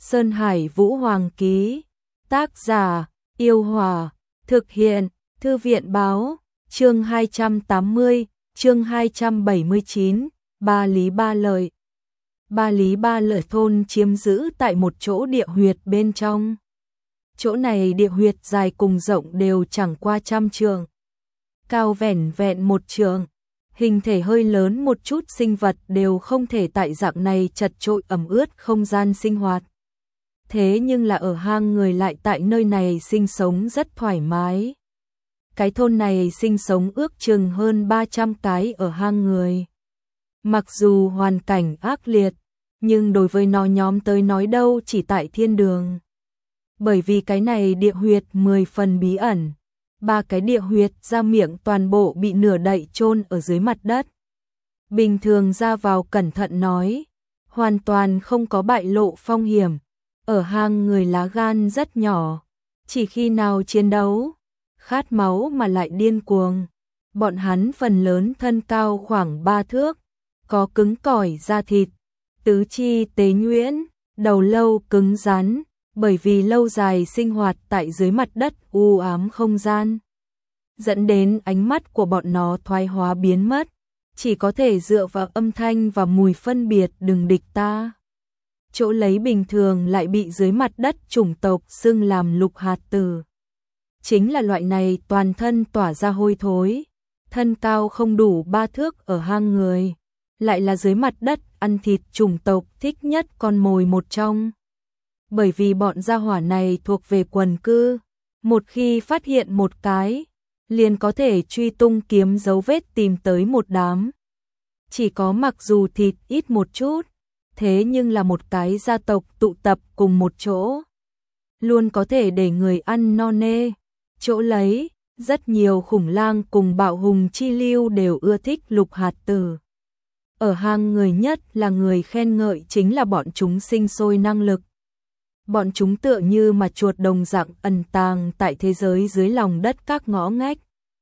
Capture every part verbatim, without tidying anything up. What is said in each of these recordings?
Sơn Hải Vũ Hoàng ký. Tác giả: Yêu Hòa. Thực hiện: Thư viện báo. Chương hai trăm tám mươi, chương hai trăm bảy mươi chín, Ba Lý Ba Lợi. Ba Lý Ba Lợi thôn chiếm giữ tại một chỗ địa huyệt bên trong. Chỗ này địa huyệt dài cùng rộng đều chẳng qua trăm trượng, cao vẻn vẹn một trượng. Hình thể hơi lớn một chút sinh vật đều không thể tại dạng này chật trội ẩm ướt không gian sinh hoạt. Thế nhưng là ở hang người lại tại nơi này sinh sống rất thoải mái. Cái thôn này sinh sống ước chừng hơn ba trăm cái ở hang người. Mặc dù hoàn cảnh ác liệt, nhưng đối với nó nhóm tới nói đâu chỉ tại thiên đường. Bởi vì cái này địa huyệt mười phần bí ẩn. Ba cái địa huyệt ra miệng toàn bộ bị nửa đậy chôn ở dưới mặt đất. Bình thường ra vào cẩn thận nói, hoàn toàn không có bại lộ phong hiểm. Ở hang người lá gan rất nhỏ, chỉ khi nào chiến đấu, khát máu mà lại điên cuồng. Bọn hắn phần lớn thân cao khoảng ba thước, có cứng cỏi da thịt, tứ chi tế nhuyễn, đầu lâu cứng rắn, bởi vì lâu dài sinh hoạt tại dưới mặt đất u ám không gian, dẫn đến ánh mắt của bọn nó thoái hóa biến mất, chỉ có thể dựa vào âm thanh và mùi phân biệt đừng địch ta. Chỗ lấy bình thường lại bị dưới mặt đất chủng tộc xưng làm lục hạt tử. Chính là loại này toàn thân tỏa ra hôi thối, thân cao không đủ ba thước ở hang người, lại là dưới mặt đất ăn thịt chủng tộc thích nhất con mồi một trong. Bởi vì bọn gia hỏa này thuộc về quần cư, một khi phát hiện một cái, liền có thể truy tung kiếm dấu vết tìm tới một đám. Chỉ có mặc dù thịt ít một chút, thế nhưng là một cái gia tộc tụ tập cùng một chỗ, luôn có thể để người ăn no nê. Chỗ lấy, rất nhiều khủng lang cùng bạo hùng chi lưu đều ưa thích lục hạt tử. Ở hang người nhất là người khen ngợi chính là bọn chúng sinh sôi năng lực. Bọn chúng tựa như mà chuột đồng dạng ẩn tàng tại thế giới dưới lòng đất các ngõ ngách,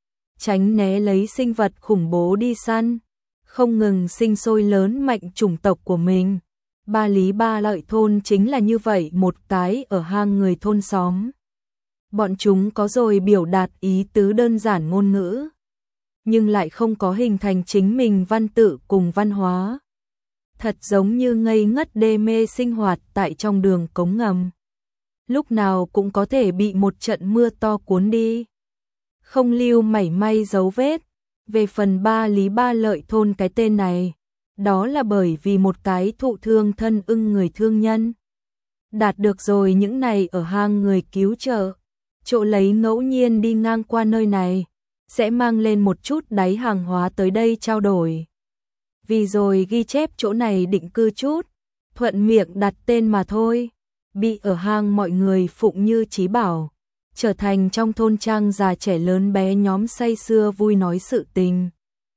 tránh né lấy sinh vật khủng bố đi săn, không ngừng sinh sôi lớn mạnh chủng tộc của mình. Ba Lý Ba Lợi thôn chính là như vậy một cái ở hang người thôn xóm. Bọn chúng có rồi biểu đạt ý tứ đơn giản ngôn ngữ, nhưng lại không có hình thành chính mình văn tự cùng văn hóa. Thật giống như ngây ngất đê mê sinh hoạt tại trong đường cống ngầm. Lúc nào cũng có thể bị một trận mưa to cuốn đi, không lưu mảy may dấu vết. Về phần Ba Lý Ba Lợi thôn cái tên này, đó là bởi vì một cái thụ thương thân ưng người thương nhân đạt được rồi những này ở hang người cứu trợ. Chỗ lấy ngẫu nhiên đi ngang qua nơi này, sẽ mang lên một chút đáy hàng hóa tới đây trao đổi. Vì rồi ghi chép chỗ này định cư chút, thuận miệng đặt tên mà thôi. Bị ở hang mọi người phụng như chí bảo, trở thành trong thôn trang già trẻ lớn bé nhóm say sưa vui nói sự tình.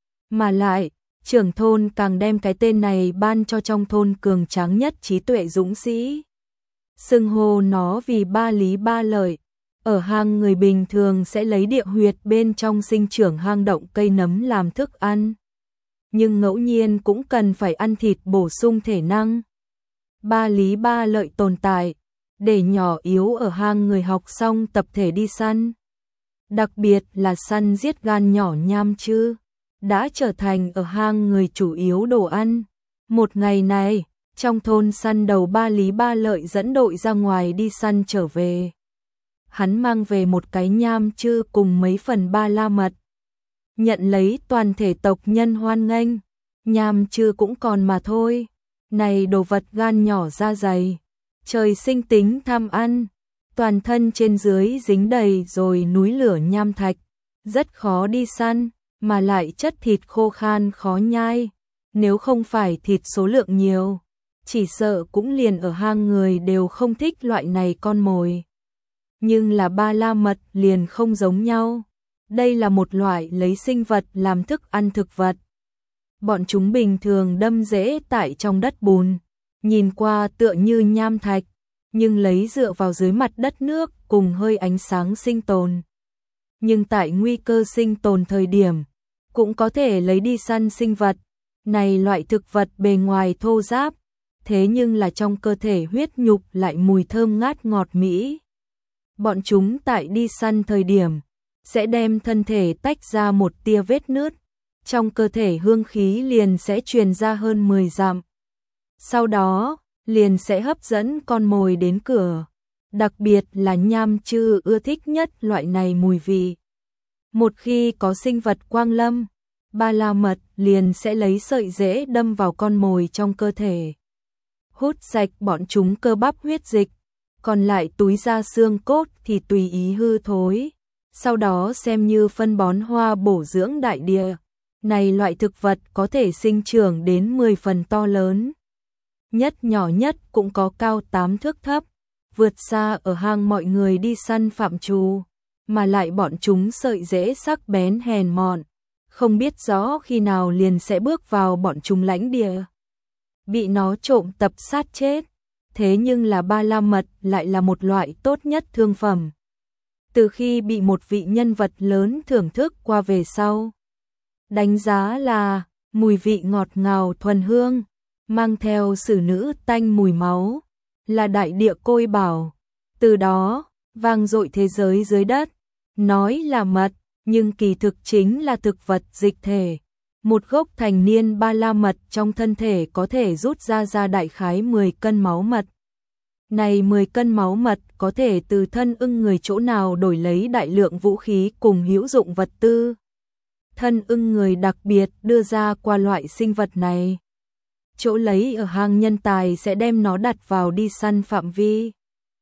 Mà lại, trưởng thôn càng đem cái tên này ban cho trong thôn cường tráng nhất trí tuệ dũng sĩ. Xưng hô nó vì Ba Lý Ba Lợi. Ở hang người bình thường sẽ lấy địa huyệt bên trong sinh trưởng hang động cây nấm làm thức ăn, nhưng ngẫu nhiên cũng cần phải ăn thịt bổ sung thể năng. Ba Lý Ba Lợi tồn tại để nhỏ yếu ở hang người học xong tập thể đi săn, đặc biệt là săn giết gan nhỏ nham chư, đã trở thành ở hang người chủ yếu đồ ăn. Một ngày này, trong thôn săn đầu Ba Lý Ba Lợi dẫn đội ra ngoài đi săn trở về. Hắn mang về một cái nham chư cùng mấy phần ba la mật, nhận lấy toàn thể tộc nhân hoan nghênh. Nham chư cũng còn mà thôi, này đồ vật gan nhỏ da dày, trời sinh tính tham ăn, toàn thân trên dưới dính đầy rồi núi lửa nham thạch, rất khó đi săn, mà lại chất thịt khô khan khó nhai. Nếu không phải thịt số lượng nhiều, chỉ sợ cũng liền ở hang người đều không thích loại này con mồi. Nhưng là ba la mật liền không giống nhau. Đây là một loại lấy sinh vật làm thức ăn thực vật. Bọn chúng bình thường đâm rễ tại trong đất bùn, nhìn qua tựa như nham thạch, nhưng lấy dựa vào dưới mặt đất nước cùng hơi ánh sáng sinh tồn. Nhưng tại nguy cơ sinh tồn thời điểm, cũng có thể lấy đi săn sinh vật. Này loại thực vật bề ngoài thô ráp, thế nhưng là trong cơ thể huyết nhục lại mùi thơm ngát ngọt mỹ. Bọn chúng tại đi săn thời điểm, sẽ đem thân thể tách ra một tia vết nứt, trong cơ thể hương khí liền sẽ truyền ra hơn mười dặm. Sau đó, liền sẽ hấp dẫn con mồi đến cửa. Đặc biệt là nham chư ưa thích nhất loại này mùi vị. Một khi có sinh vật quang lâm, ba la mật liền sẽ lấy sợi rễ đâm vào con mồi trong cơ thể, hút sạch bọn chúng cơ bắp huyết dịch, còn lại túi da xương cốt thì tùy ý hư thối, sau đó xem như phân bón hoa bổ dưỡng đại địa. Này loại thực vật có thể sinh trưởng đến mười phần to lớn, nhất nhỏ nhất cũng có cao tám thước thấp, vượt xa ở hang mọi người đi săn phạm trù, mà lại bọn chúng sợi rễ sắc bén hèn mọn, không biết rõ khi nào liền sẽ bước vào bọn chúng lãnh địa, bị nó trộm tập sát chết. Thế nhưng là ba la mật lại là một loại tốt nhất thương phẩm. Từ khi bị một vị nhân vật lớn thưởng thức qua về sau, đánh giá là mùi vị ngọt ngào thuần hương, mang theo sử nữ tanh mùi máu, là đại địa côi bảo. Từ đó, vang dội thế giới dưới đất, nói là mật, nhưng kỳ thực chính là thực vật dịch thể. Một gốc thành niên ba la mật trong thân thể có thể rút ra ra đại khái mười cân máu mật. Này mười cân máu mật có thể từ thân ưng người chỗ nào đổi lấy đại lượng vũ khí cùng hữu dụng vật tư. Thân ưng người đặc biệt đưa ra qua loại sinh vật này. Chỗ lấy ở hang nhân tài sẽ đem nó đặt vào đi săn phạm vi.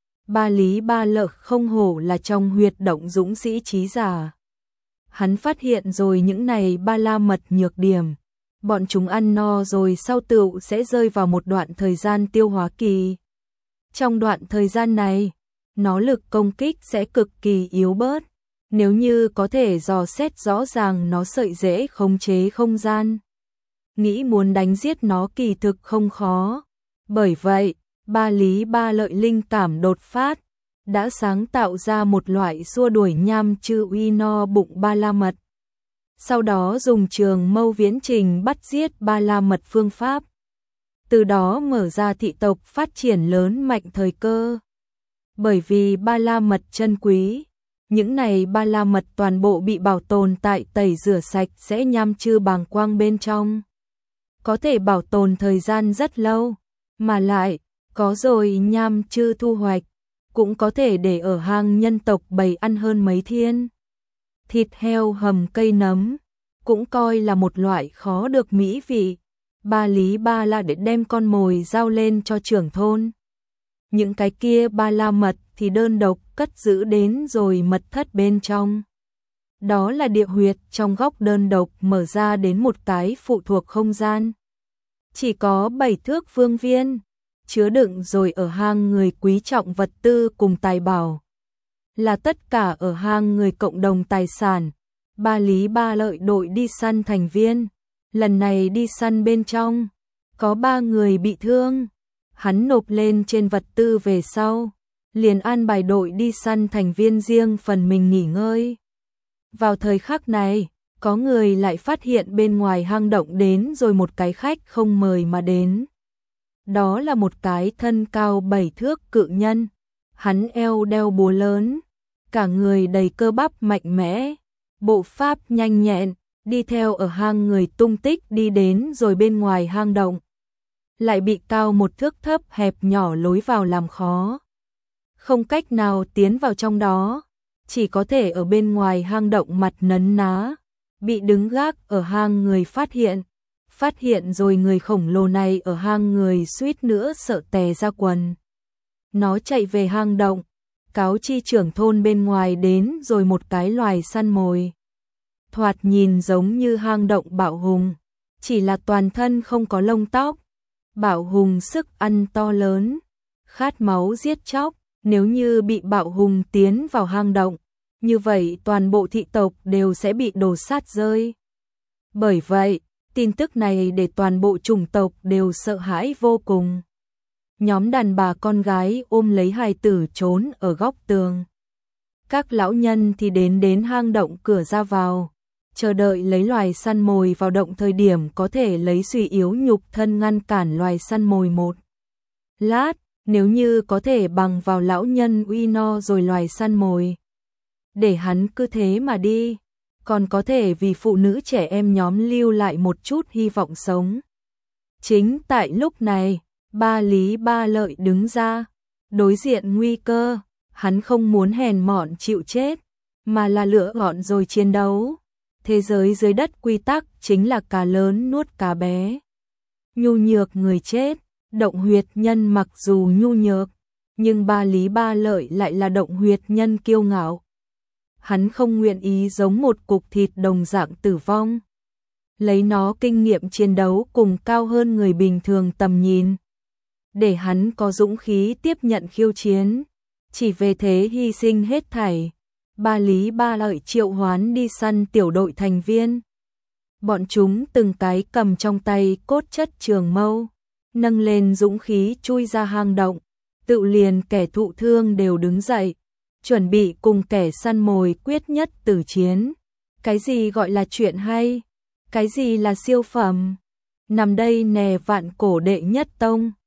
Ba lý ba lợ không hổ là trong huyệt động dũng sĩ trí giả. Hắn phát hiện rồi những này ba la mật nhược điểm. Bọn chúng ăn no rồi sau tựu sẽ rơi vào một đoạn thời gian tiêu hóa kỳ. Trong đoạn thời gian này, nó lực công kích sẽ cực kỳ yếu bớt. Nếu như có thể dò xét rõ ràng nó sợi rễ khống chế không gian, nghĩ muốn đánh giết nó kỳ thực không khó. Bởi vậy, ba lý ba lợi linh cảm đột phát, đã sáng tạo ra một loại xua đuổi nham chư uy no bụng ba la mật. Sau đó dùng trường mâu viễn trình bắt giết ba la mật phương pháp. Từ đó mở ra thị tộc phát triển lớn mạnh thời cơ. Bởi vì ba la mật chân quý, những này ba la mật toàn bộ bị bảo tồn tại tẩy rửa sạch sẽ nham chư bàng quang bên trong. Có thể bảo tồn thời gian rất lâu, mà lại, có rồi nham chư thu hoạch, cũng có thể để ở hang nhân tộc bầy ăn hơn mấy thiên. Thịt heo hầm cây nấm, cũng coi là một loại khó được mỹ vị. Ba lý ba la để đem con mồi giao lên cho trưởng thôn. Những cái kia ba la mật thì đơn độc cất giữ đến rồi mật thất bên trong. Đó là địa huyệt trong góc đơn độc mở ra đến một cái phụ thuộc không gian. Chỉ có bảy thước phương viên, chứa đựng rồi ở hang người quý trọng vật tư cùng tài bảo. Là tất cả ở hang người cộng đồng tài sản. Ba lý ba lợi đội đi săn thành viên. Lần này đi săn bên trong, có ba người bị thương. Hắn nộp lên trên vật tư về sau, liền an bài đội đi săn thành viên riêng phần mình nghỉ ngơi. Vào thời khắc này, có người lại phát hiện bên ngoài hang động đến rồi một cái khách không mời mà đến. Đó là một cái thân cao bảy thước cự nhân. Hắn eo đeo búa lớn, cả người đầy cơ bắp mạnh mẽ, bộ pháp nhanh nhẹn, đi theo ở hang người tung tích đi đến rồi bên ngoài hang động. Lại bị cao một thước thấp hẹp nhỏ lối vào làm khó. Không cách nào tiến vào trong đó, chỉ có thể ở bên ngoài hang động mặt nấn ná. Bị đứng gác ở hang người phát hiện. Phát hiện rồi người khổng lồ này ở hang người suýt nữa sợ tè ra quần. Nó chạy về hang động, cáo chi trưởng thôn bên ngoài đến rồi một cái loài săn mồi. Thoạt nhìn giống như hang động bạo hùng, chỉ là toàn thân không có lông tóc. Bạo hùng sức ăn to lớn, khát máu giết chóc, nếu như bị bạo hùng tiến vào hang động, như vậy toàn bộ thị tộc đều sẽ bị đổ sát rơi. Bởi vậy, tin tức này để toàn bộ chủng tộc đều sợ hãi vô cùng. Nhóm đàn bà con gái ôm lấy hài tử trốn ở góc tường. Các lão nhân thì đến đến hang động cửa ra vào, chờ đợi lấy loài săn mồi vào động thời điểm có thể lấy suy yếu nhục thân ngăn cản loài săn mồi một lát, nếu như có thể bằng vào lão nhân uy no rồi loài săn mồi. Để hắn cứ thế mà đi, còn có thể vì phụ nữ trẻ em nhóm lưu lại một chút hy vọng sống. Chính tại lúc này, ba Lý Ba Lợi đứng ra, đối diện nguy cơ, hắn không muốn hèn mọn chịu chết, mà là lựa gọn rồi chiến đấu. Thế giới dưới đất quy tắc chính là cá lớn nuốt cá bé. Nhu nhược người chết, động huyệt nhân mặc dù nhu nhược, nhưng ba Lý Ba Lợi lại là động huyệt nhân kiêu ngạo. Hắn không nguyện ý giống một cục thịt đồng dạng tử vong. Lấy nó kinh nghiệm chiến đấu cùng cao hơn người bình thường tầm nhìn. Để hắn có dũng khí tiếp nhận khiêu chiến. Chỉ về thế hy sinh hết thảy. Ba Lý Ba Lợi triệu hoán đi săn tiểu đội thành viên. Bọn chúng từng cái cầm trong tay cốt chất trường mâu, nâng lên dũng khí chui ra hang động, tự liền kẻ thụ thương đều đứng dậy, chuẩn bị cùng kẻ săn mồi quyết nhất tử chiến. Cái gì gọi là chuyện hay? Cái gì là siêu phẩm? Nằm đây nè vạn cổ đệ nhất tông.